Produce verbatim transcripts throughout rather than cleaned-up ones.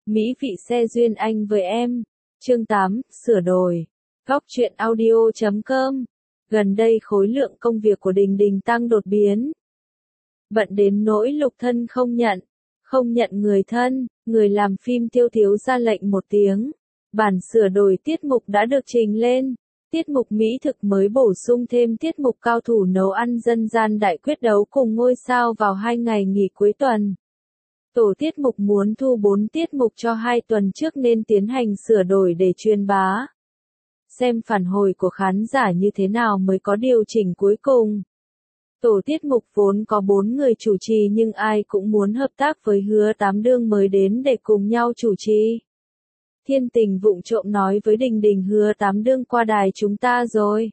Mỹ vị xe duyên anh với em. Chương tám, sửa đổi. Góc truyện audio chấm com. Gần đây khối lượng công việc của Đình Đình tăng đột biến. Bận đến nỗi Lục Thân không nhận. Không nhận người thân, người làm phim Tiêu Thiếu ra lệnh một tiếng. Bản sửa đổi tiết mục đã được trình lên. Tiết mục mỹ thực mới bổ sung thêm tiết mục cao thủ nấu ăn dân gian đại quyết đấu cùng ngôi sao vào hai ngày nghỉ cuối tuần. Tổ tiết mục muốn thu bốn tiết mục cho hai tuần trước nên tiến hành sửa đổi để truyền bá. Xem phản hồi của khán giả như thế nào mới có điều chỉnh cuối cùng. Tổ tiết mục vốn có bốn người chủ trì nhưng ai cũng muốn hợp tác với Hứa Tám Đương mới đến để cùng nhau chủ trì. Thiên Tình vụng trộm nói với Đình Đình Hứa Tám Đương qua đài chúng ta rồi.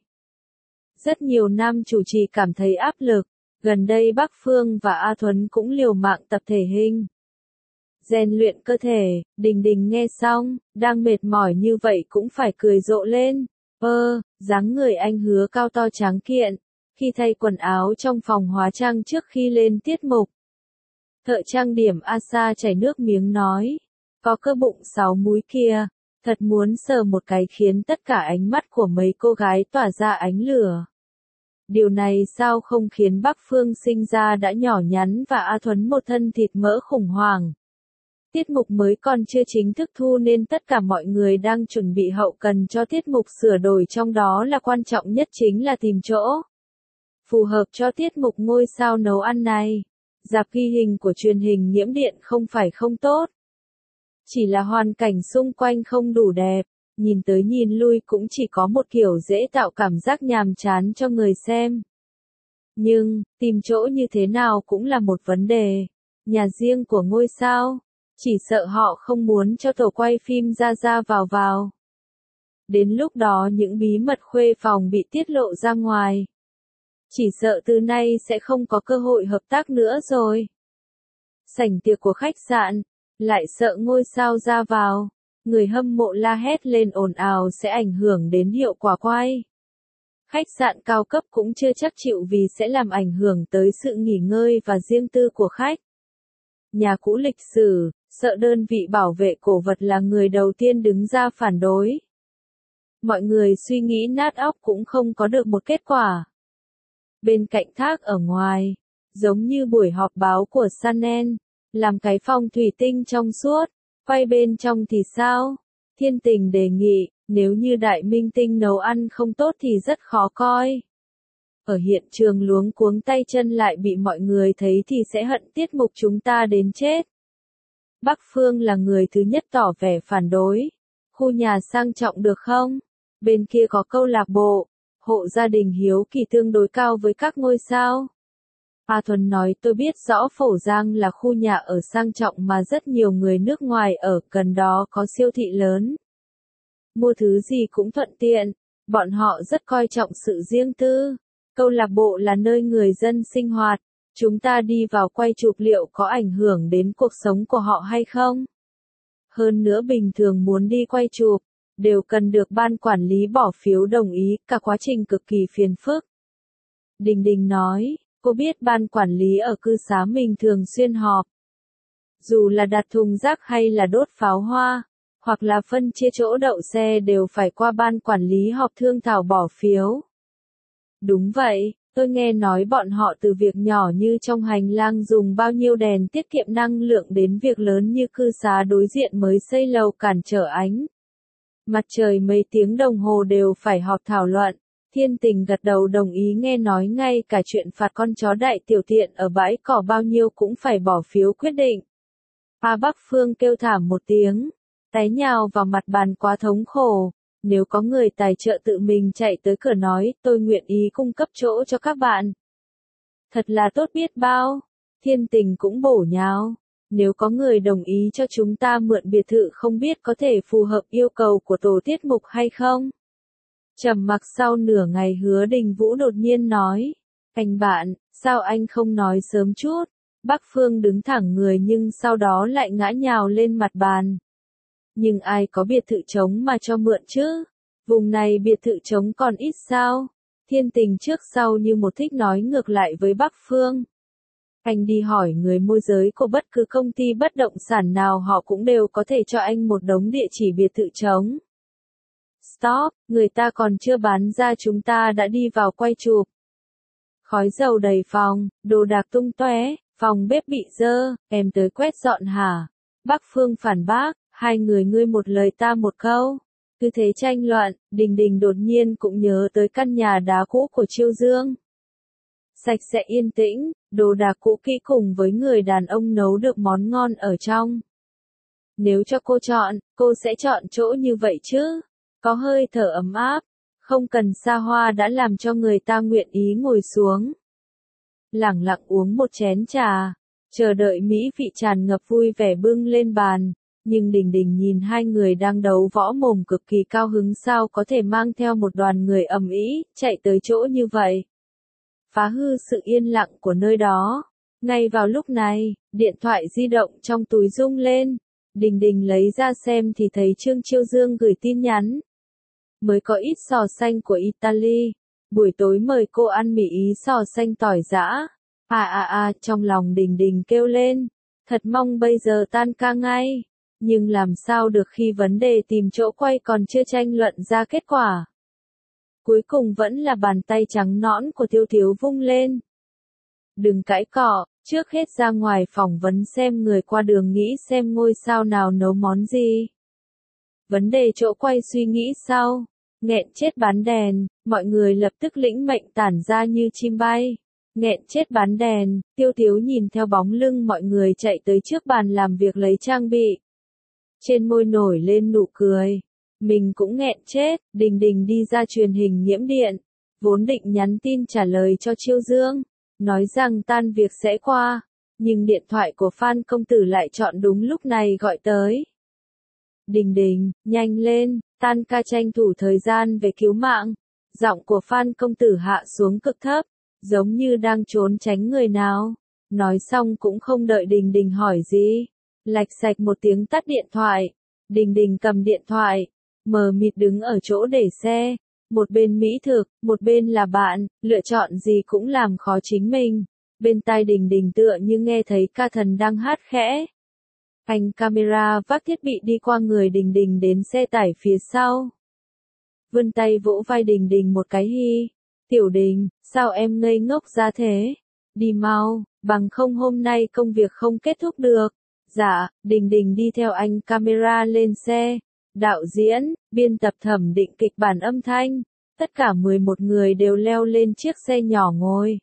Rất nhiều nam chủ trì cảm thấy áp lực, gần đây Bắc Phương và A Thuấn cũng liều mạng tập thể hình. Rèn luyện cơ thể, Đình Đình nghe xong, đang mệt mỏi như vậy cũng phải cười rộ lên. Ơ, dáng người anh Hứa cao to tráng kiện, khi thay quần áo trong phòng hóa trang trước khi lên tiết mục. Thợ trang điểm Asa chảy nước miếng nói. Có cơ bụng sáu múi kia, thật muốn sờ một cái khiến tất cả ánh mắt của mấy cô gái tỏa ra ánh lửa. Điều này sao không khiến Bắc Phương sinh ra đã nhỏ nhắn và A Thuấn một thân thịt mỡ khủng hoảng. Tiết mục mới còn chưa chính thức thu nên tất cả mọi người đang chuẩn bị hậu cần cho tiết mục sửa đổi, trong đó là quan trọng nhất chính là tìm chỗ phù hợp cho tiết mục ngôi sao nấu ăn này. Rạp ghi hình của truyền hình Nhiễm Điện không phải không tốt. Chỉ là hoàn cảnh xung quanh không đủ đẹp, nhìn tới nhìn lui cũng chỉ có một kiểu dễ tạo cảm giác nhàm chán cho người xem. Nhưng, tìm chỗ như thế nào cũng là một vấn đề. Nhà riêng của ngôi sao, chỉ sợ họ không muốn cho tổ quay phim ra ra vào vào. Đến lúc đó những bí mật khuê phòng bị tiết lộ ra ngoài. Chỉ sợ từ nay sẽ không có cơ hội hợp tác nữa rồi. Sảnh tiệc của khách sạn, lại sợ ngôi sao ra vào, người hâm mộ la hét lên ồn ào sẽ ảnh hưởng đến hiệu quả quay. Khách sạn cao cấp cũng chưa chắc chịu vì sẽ làm ảnh hưởng tới sự nghỉ ngơi và riêng tư của khách. Nhà cũ lịch sử, sợ đơn vị bảo vệ cổ vật là người đầu tiên đứng ra phản đối. Mọi người suy nghĩ nát óc cũng không có được một kết quả. Bên cạnh thác ở ngoài, giống như buổi họp báo của Chanel. Làm cái phòng thủy tinh trong suốt, quay bên trong thì sao? Thiên Tình đề nghị, nếu như đại minh tinh nấu ăn không tốt thì rất khó coi. Ở hiện trường luống cuống tay chân lại bị mọi người thấy thì sẽ hận tiết mục chúng ta đến chết. Bắc Phương là người thứ nhất tỏ vẻ phản đối. Khu nhà sang trọng được không? Bên kia có câu lạc bộ, hộ gia đình hiếu kỳ tương đối cao với các ngôi sao. A Thuấn nói tôi biết rõ Phổ Giang là khu nhà ở sang trọng mà rất nhiều người nước ngoài ở, gần đó có siêu thị lớn. Mua thứ gì cũng thuận tiện, bọn họ rất coi trọng sự riêng tư. Câu lạc bộ là nơi người dân sinh hoạt, chúng ta đi vào quay chụp liệu có ảnh hưởng đến cuộc sống của họ hay không? Hơn nữa bình thường muốn đi quay chụp, đều cần được ban quản lý bỏ phiếu đồng ý, cả quá trình cực kỳ phiền phức. Đình Đình nói. Cô biết ban quản lý ở cư xá mình thường xuyên họp. Dù là đặt thùng rác hay là đốt pháo hoa, hoặc là phân chia chỗ đậu xe đều phải qua ban quản lý họp thương thảo bỏ phiếu. Đúng vậy, tôi nghe nói bọn họ từ việc nhỏ như trong hành lang dùng bao nhiêu đèn tiết kiệm năng lượng đến việc lớn như cư xá đối diện mới xây lầu cản trở ánh mặt trời mấy tiếng đồng hồ đều phải họp thảo luận. Thiên Tình gật đầu đồng ý, nghe nói ngay cả chuyện phạt con chó đại tiểu tiện ở bãi cỏ bao nhiêu cũng phải bỏ phiếu quyết định. A Bắc Phương kêu thảm một tiếng, té nhào vào mặt bàn quá thống khổ. Nếu có người tài trợ tự mình chạy tới cửa nói tôi nguyện ý cung cấp chỗ cho các bạn. Thật là tốt biết bao. Thiên Tình cũng bổ nhào. Nếu có người đồng ý cho chúng ta mượn biệt thự không biết có thể phù hợp yêu cầu của tổ tiết mục hay không? Trầm mặc sau nửa ngày Hứa Đình Vũ đột nhiên nói. Anh bạn, sao anh không nói sớm chút? Bắc Phương đứng thẳng người nhưng sau đó lại ngã nhào lên mặt bàn. Nhưng ai có biệt thự trống mà cho mượn chứ? Vùng này biệt thự trống còn ít sao? Thiên Tình trước sau như một thích nói ngược lại với Bắc Phương. Anh đi hỏi người môi giới của bất cứ công ty bất động sản nào họ cũng đều có thể cho anh một đống địa chỉ biệt thự trống. Stop, người ta còn chưa bán ra chúng ta đã đi vào quay chụp. Khói dầu đầy phòng, đồ đạc tung tóe, phòng bếp bị dơ, em tới quét dọn hả? Bác Phương phản bác, hai người ngươi một lời ta một câu. Cứ thế tranh luận, Đình Đình đột nhiên cũng nhớ tới căn nhà đá cũ của Chiêu Dương. Sạch sẽ yên tĩnh, đồ đạc cũ kỹ cùng với người đàn ông nấu được món ngon ở trong. Nếu cho cô chọn, cô sẽ chọn chỗ như vậy chứ? Có hơi thở ấm áp, không cần xa hoa đã làm cho người ta nguyện ý ngồi xuống. Lẳng lặng uống một chén trà, chờ đợi mỹ vị tràn ngập vui vẻ bưng lên bàn. Nhưng Đình Đình nhìn hai người đang đấu võ mồm cực kỳ cao hứng sao có thể mang theo một đoàn người ầm ĩ chạy tới chỗ như vậy. Phá hư sự yên lặng của nơi đó. Ngay vào lúc này, điện thoại di động trong túi rung lên. Đình Đình lấy ra xem thì thấy Trương Chiêu Dương gửi tin nhắn. Mới có ít sò xanh của Italy. Buổi tối mời cô ăn mì Ý sò xanh tỏi giã. À à à, trong lòng Đình Đình kêu lên. Thật mong bây giờ tan ca ngay. Nhưng làm sao được khi vấn đề tìm chỗ quay còn chưa tranh luận ra kết quả. Cuối cùng vẫn là bàn tay trắng nõn của Tiêu Thiếu vung lên. Đừng cãi cọ, trước hết ra ngoài phỏng vấn xem người qua đường nghĩ xem ngôi sao nào nấu món gì. Vấn đề chỗ quay suy nghĩ sau, nghẹn chết bán đèn, mọi người lập tức lĩnh mệnh tản ra như chim bay. Nghẹn chết bán đèn, Tiêu Thiếu nhìn theo bóng lưng mọi người chạy tới trước bàn làm việc lấy trang bị. Trên môi nổi lên nụ cười. Mình cũng nghẹn chết, Đình Đình đi ra truyền hình nhiễm điện. Vốn định nhắn tin trả lời cho Chiêu Dương. Nói rằng tan việc sẽ qua. Nhưng điện thoại của Phan công tử lại chọn đúng lúc này gọi tới. Đình Đình, nhanh lên, tan ca tranh thủ thời gian về cứu mạng. Giọng của Phan công tử hạ xuống cực thấp. Giống như đang trốn tránh người nào. Nói xong cũng không đợi Đình Đình hỏi gì. Lạch sạch một tiếng tắt điện thoại. Đình Đình cầm điện thoại. Mờ mịt đứng ở chỗ để xe. Một bên mỹ thực, một bên là bạn. Lựa chọn gì cũng làm khó chính mình. Bên tai Đình Đình tựa như nghe thấy ca thần đang hát khẽ. Anh camera vác thiết bị đi qua người Đình Đình đến xe tải phía sau. Vươn tay vỗ vai Đình Đình một cái hi. Tiểu Đình, sao em ngây ngốc ra thế? Đi mau, bằng không hôm nay công việc không kết thúc được. Dạ, Đình Đình đi theo anh camera lên xe. Đạo diễn, biên tập thẩm định kịch bản âm thanh. Tất cả mười một người đều leo lên chiếc xe nhỏ ngồi.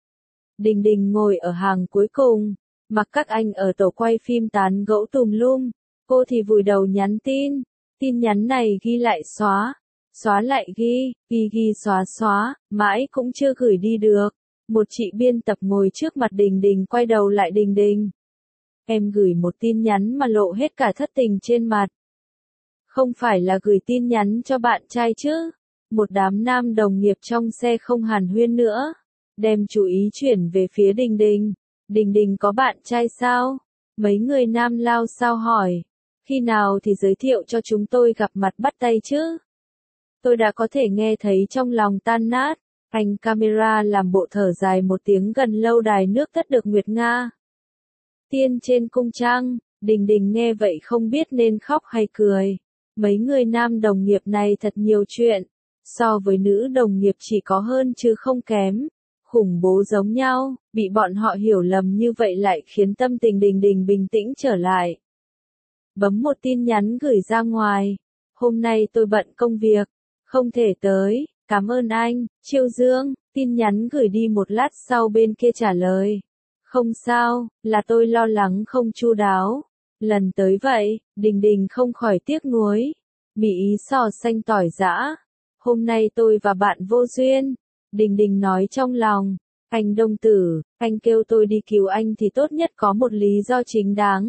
Đình Đình ngồi ở hàng cuối cùng. Mặc các anh ở tổ quay phim tán gẫu tùm lum. Cô thì vùi đầu nhắn tin. Tin nhắn này ghi lại xóa. Xóa lại ghi, ghi ghi xóa xóa, mãi cũng chưa gửi đi được. Một chị biên tập ngồi trước mặt Đình Đình quay đầu lại Đình Đình. Em gửi một tin nhắn mà lộ hết cả thất tình trên mặt. Không phải là gửi tin nhắn cho bạn trai chứ. Một đám nam đồng nghiệp trong xe không hàn huyên nữa. Đem chú ý chuyển về phía Đình Đình. Đình Đình có bạn trai sao? Mấy người nam lao sao hỏi. Khi nào thì giới thiệu cho chúng tôi gặp mặt bắt tay chứ? Tôi đã có thể nghe thấy trong lòng tan nát. Anh camera làm bộ thở dài một tiếng gần lâu đài nước tất được Nguyệt Nga. Tiên trên cung trăng, Đình Đình nghe vậy không biết nên khóc hay cười. Mấy người nam đồng nghiệp này thật nhiều chuyện. So với nữ đồng nghiệp chỉ có hơn chứ không kém. Khủng bố giống nhau, bị bọn họ hiểu lầm như vậy lại khiến tâm tình Đình Đình bình tĩnh trở lại. Bấm một tin nhắn gửi ra ngoài. Hôm nay tôi bận công việc. Không thể tới, cảm ơn anh, Chiêu Dương, tin nhắn gửi đi một lát sau bên kia trả lời. Không sao, là tôi lo lắng không chu đáo. Lần tới vậy, Đình Đình không khỏi tiếc nuối. Mỹ Ý sò xanh tỏi giã. Hôm nay tôi và bạn vô duyên. Đình Đình nói trong lòng. Anh Đông Tử, anh kêu tôi đi cứu anh thì tốt nhất có một lý do chính đáng.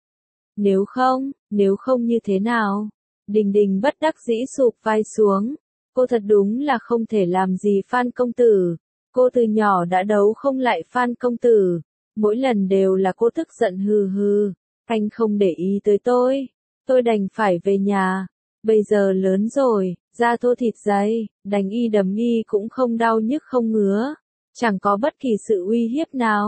Nếu không, nếu không như thế nào? Đình Đình bất đắc dĩ sụp vai xuống. Cô thật đúng là không thể làm gì Phan công tử. Cô từ nhỏ đã đấu không lại Phan công tử. Mỗi lần đều là cô tức giận hừ hừ. Anh không để ý tới tôi. Tôi đành phải về nhà. Bây giờ lớn rồi, da thô thịt dày, đánh y đấm y cũng không đau nhức không ngứa. Chẳng có bất kỳ sự uy hiếp nào.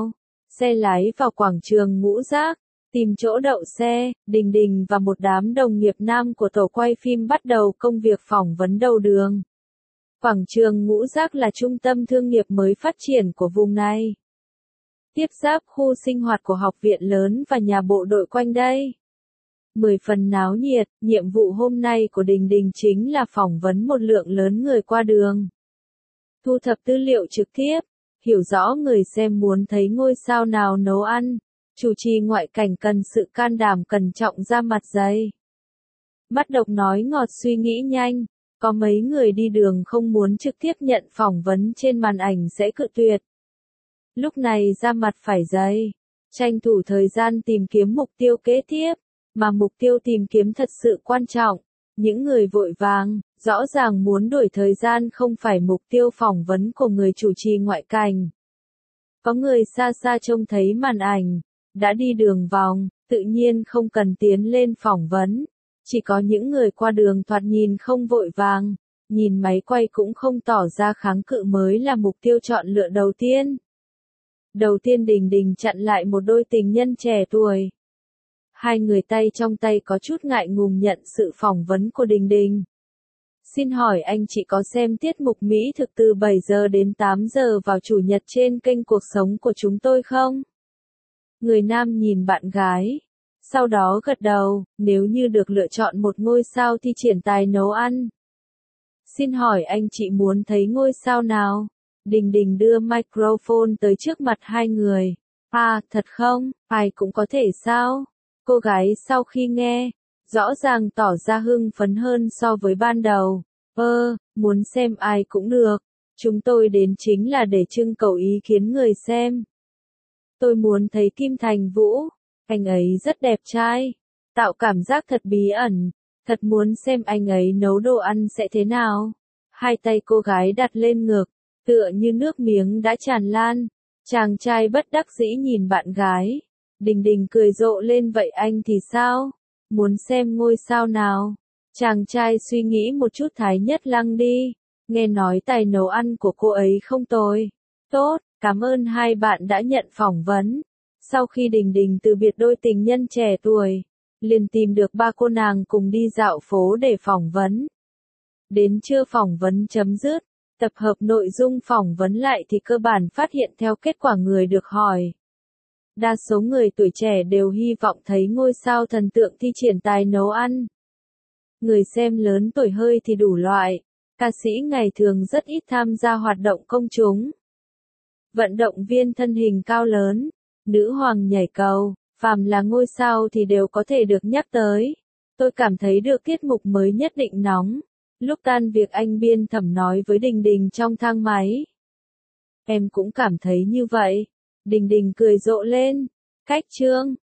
xe lái vào quảng trường Ngũ Giác, tìm chỗ đậu xe, Đình Đình và một đám đồng nghiệp nam của tổ quay phim bắt đầu công việc phỏng vấn đầu đường. Quảng trường Ngũ Giác là trung tâm thương nghiệp mới phát triển của vùng này. Tiếp giáp khu sinh hoạt của học viện lớn và nhà bộ đội quanh đây. Mười phần náo nhiệt, nhiệm vụ hôm nay của Đình Đình chính là phỏng vấn một lượng lớn người qua đường. Thu thập tư liệu trực tiếp, hiểu rõ người xem muốn thấy ngôi sao nào nấu ăn, chủ trì ngoại cảnh cần sự can đảm cẩn trọng ra mặt dày. Mắt độc nói ngọt suy nghĩ nhanh, có mấy người đi đường không muốn trực tiếp nhận phỏng vấn trên màn ảnh sẽ cự tuyệt. Lúc này ra mặt phải dày, tranh thủ thời gian tìm kiếm mục tiêu kế tiếp, mà mục tiêu tìm kiếm thật sự quan trọng. Những người vội vàng, rõ ràng muốn đuổi thời gian không phải mục tiêu phỏng vấn của người chủ trì ngoại cảnh. Có người xa xa trông thấy màn ảnh, đã đi đường vòng, tự nhiên không cần tiến lên phỏng vấn. Chỉ có những người qua đường thoạt nhìn không vội vàng, nhìn máy quay cũng không tỏ ra kháng cự mới là mục tiêu chọn lựa đầu tiên. Đầu tiên Đình Đình chặn lại một đôi tình nhân trẻ tuổi. Hai người tay trong tay có chút ngại ngùng nhận sự phỏng vấn của Đình Đình. Xin hỏi anh chị có xem tiết mục Mỹ thực từ bảy giờ đến tám giờ vào Chủ nhật trên kênh Cuộc Sống của chúng tôi không? Người nam nhìn bạn gái. Sau đó gật đầu, nếu như được lựa chọn một ngôi sao thì triển tài nấu ăn. Xin hỏi anh chị muốn thấy ngôi sao nào? Đình Đình đưa microphone tới trước mặt hai người. À, thật không? Ai cũng có thể sao? Cô gái sau khi nghe, rõ ràng tỏ ra hưng phấn hơn so với ban đầu. Ơ, muốn xem ai cũng được. Chúng tôi đến chính là để trưng cầu ý kiến người xem. Tôi muốn thấy Kim Thành Vũ. Anh ấy rất đẹp trai. Tạo cảm giác thật bí ẩn. Thật muốn xem anh ấy nấu đồ ăn sẽ thế nào. Hai tay cô gái đặt lên ngực, tựa như nước miếng đã tràn lan. Chàng trai bất đắc dĩ nhìn bạn gái. Đình Đình cười rộ lên vậy anh thì sao? Muốn xem ngôi sao nào? Chàng trai suy nghĩ một chút Thái Nhất Lăng đi. Nghe nói tài nấu ăn của cô ấy không tồi. Tốt, cảm ơn hai bạn đã nhận phỏng vấn. Sau khi Đình Đình từ biệt đôi tình nhân trẻ tuổi, liền tìm được ba cô nàng cùng đi dạo phố để phỏng vấn. Đến trưa phỏng vấn chấm dứt, tập hợp nội dung phỏng vấn lại thì cơ bản phát hiện theo kết quả người được hỏi. Đa số người tuổi trẻ đều hy vọng thấy ngôi sao thần tượng thi triển tài nấu ăn. Người xem lớn tuổi hơi thì đủ loại, ca sĩ ngày thường rất ít tham gia hoạt động công chúng. Vận động viên thân hình cao lớn, nữ hoàng nhảy cầu, phàm là ngôi sao thì đều có thể được nhắc tới. Tôi cảm thấy được tiết mục mới nhất định nóng. Lúc tan việc anh biên thẩm nói với Đình Đình trong thang máy. Em cũng cảm thấy như vậy. Đình Đình cười rộ lên. Cách chương.